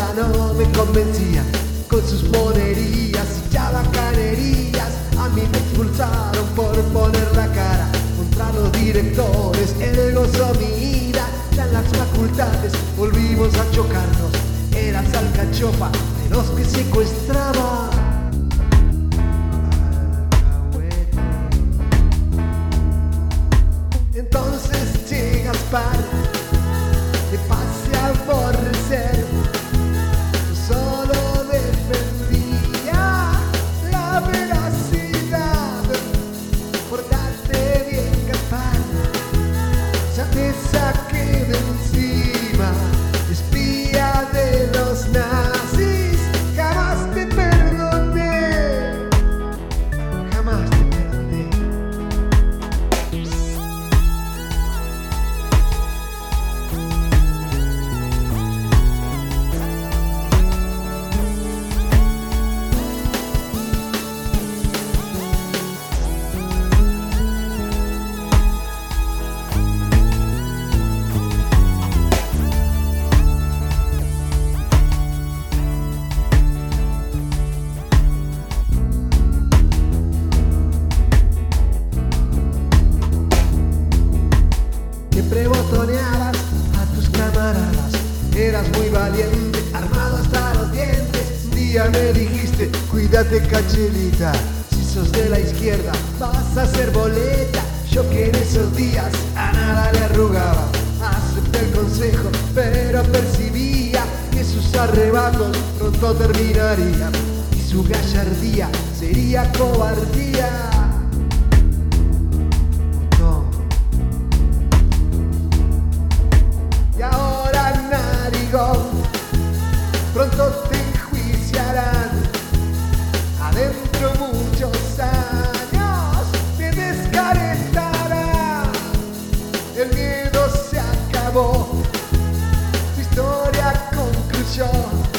nada no me convencía, con sus monerías y chabacanerías. A mí me expulsaron por poner la cara contra los directores, el gozo mi ira, ya en las facultades volvimos a chocarnos. Eras alcachofa de los que secuestraba. Entonces che Gaspar, te pasé a aborrecer. Yo solo defendía la veracidad. Portate bien, Gaspar, ya te saqué de encima. Espía de los nazis, jamás te perdoné. Jamás te perdoné. Siempre botoneabas a tus camaradas, eras muy valiente, armado hasta los dientes. Un día me dijiste, cuídate Cachelita, si sos de la izquierda vas a ser boleta. Yo que en esos días a nada le arrugaba, acepté el consejo, pero percibía que sus arrebatos pronto terminarían y su gallardía sería cobardía. Pronto te enjuiciarán, adentro muchos años te descaretarán. El miedo se acabó, tu historia concluyó.